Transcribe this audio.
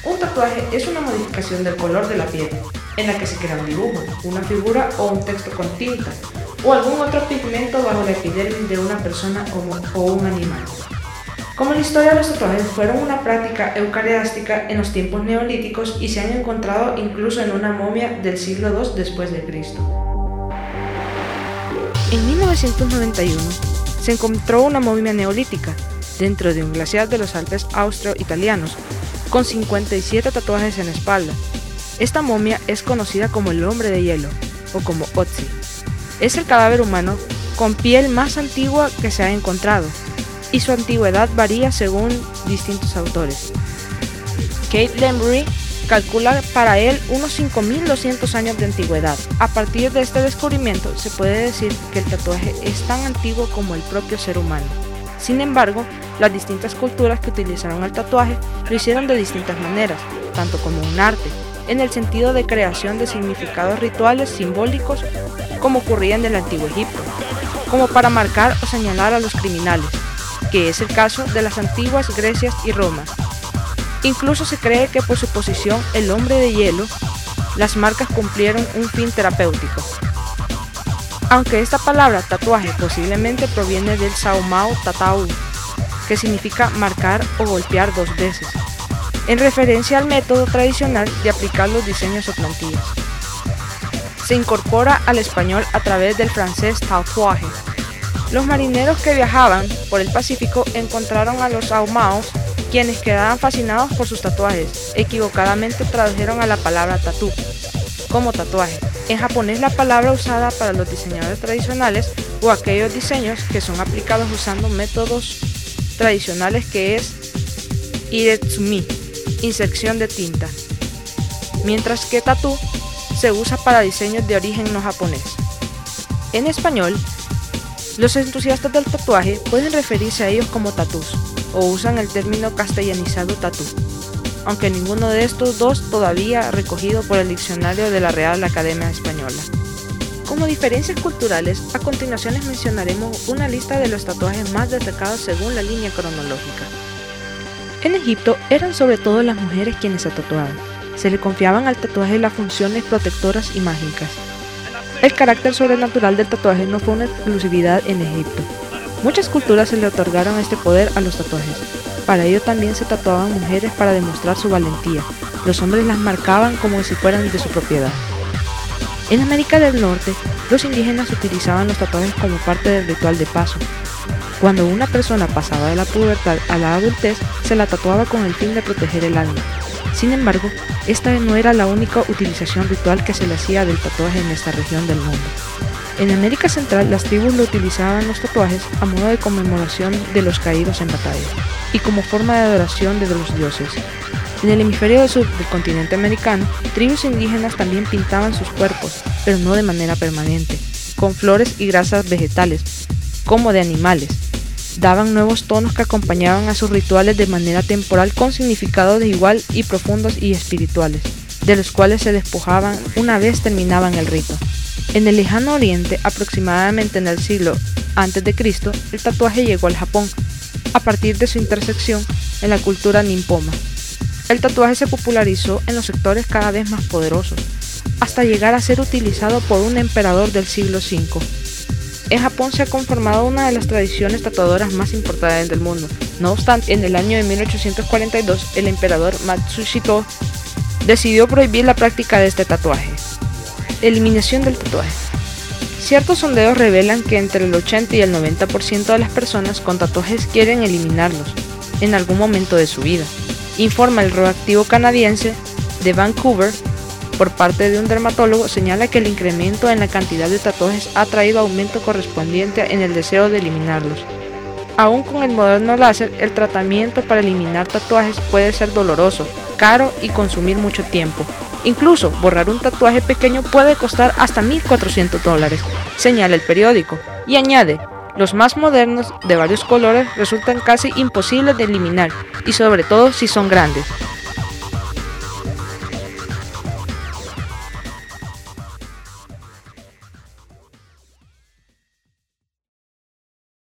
Un tatuaje es una modificación del color de la piel, en la que se crea un dibujo, una figura o un texto con tinta, o algún otro pigmento bajo la epidermis de una persona o un animal. Como la historia de los tatuajes fueron una práctica eucariástica en los tiempos neolíticos y se han encontrado incluso en una momia del siglo II después de Cristo. En 1991 se encontró una momia neolítica dentro de un glaciar de los Alpes austro-italianos con 57 tatuajes en la espalda. Esta momia es conocida como el hombre de hielo o como Ötzi. Es el cadáver humano con piel más antigua que se ha encontrado y su antigüedad varía según distintos autores. Kate Lembury calcula para él unos 5.200 años de antigüedad. A partir de este descubrimiento se puede decir que el tatuaje es tan antiguo como el propio ser humano. Sin embargo, las distintas culturas que utilizaron el tatuaje lo hicieron de distintas maneras, tanto como un arte, en el sentido de creación de significados rituales simbólicos como ocurría en el Antiguo Egipto, como para marcar o señalar a los criminales, que es el caso de las antiguas Grecias y Roma. Incluso se cree que por su posición el hombre de hielo, las marcas cumplieron un fin terapéutico. Aunque esta palabra tatuaje posiblemente proviene del saumao tatau, que significa marcar o golpear dos veces, en referencia al método tradicional de aplicar los diseños o plantillas. Se incorpora al español a través del francés tatouage. Los marineros que viajaban por el Pacífico encontraron a los saumaos, quienes quedaban fascinados por sus tatuajes. Equivocadamente tradujeron a la palabra tatú como tatuaje. En japonés la palabra usada para los diseñadores tradicionales o aquellos diseños que son aplicados usando métodos tradicionales que es iretsumi, inserción de tinta, mientras que tatú se usa para diseños de origen no japonés. En español, los entusiastas del tatuaje pueden referirse a ellos como tatús o usan el término castellanizado tatú, aunque ninguno de estos dos todavía recogido por el diccionario de la Real Academia Española. Como diferencias culturales, a continuación les mencionaremos una lista de los tatuajes más destacados según la línea cronológica. En Egipto eran sobre todo las mujeres quienes se tatuaban. Se le confiaban al tatuaje las funciones protectoras y mágicas. El carácter sobrenatural del tatuaje no fue una exclusividad en Egipto. Muchas culturas se le otorgaron este poder a los tatuajes. Para ello también se tatuaban mujeres para demostrar su valentía. Los hombres las marcaban como si fueran de su propiedad. En América del Norte, los indígenas utilizaban los tatuajes como parte del ritual de paso. Cuando una persona pasaba de la pubertad a la adultez, se la tatuaba con el fin de proteger el alma. Sin embargo, esta no era la única utilización ritual que se le hacía del tatuaje en esta región del mundo. En América Central, las tribus lo utilizaban los tatuajes a modo de conmemoración de los caídos en batalla y como forma de adoración de los dioses. En el hemisferio sur del continente americano, tribus indígenas también pintaban sus cuerpos, pero no de manera permanente, con flores y grasas vegetales, como de animales. Daban nuevos tonos que acompañaban a sus rituales de manera temporal con significados igual y profundos y espirituales, de los cuales se despojaban una vez terminaban el rito. En el lejano oriente, aproximadamente en el siglo a.C., el tatuaje llegó al Japón, a partir de su intersección en la cultura nippona. El tatuaje se popularizó en los sectores cada vez más poderosos, hasta llegar a ser utilizado por un emperador del siglo V. En Japón se ha conformado una de las tradiciones tatuadoras más importantes del mundo. No obstante, en el año de 1842, el emperador Matsushito decidió prohibir la práctica de este tatuaje. Eliminación del tatuaje. Ciertos sondeos revelan que entre el 80 y el 90% de las personas con tatuajes quieren eliminarlos en algún momento de su vida, informa el radioactivo canadiense de Vancouver. Por parte de un dermatólogo, señala que el incremento en la cantidad de tatuajes ha traído aumento correspondiente en el deseo de eliminarlos. Aún con el moderno láser, el tratamiento para eliminar tatuajes puede ser doloroso, caro y consumir mucho tiempo. Incluso, borrar un tatuaje pequeño puede costar hasta $1,400, señala el periódico, y añade, los más modernos, de varios colores, resultan casi imposibles de eliminar, y sobre todo si son grandes.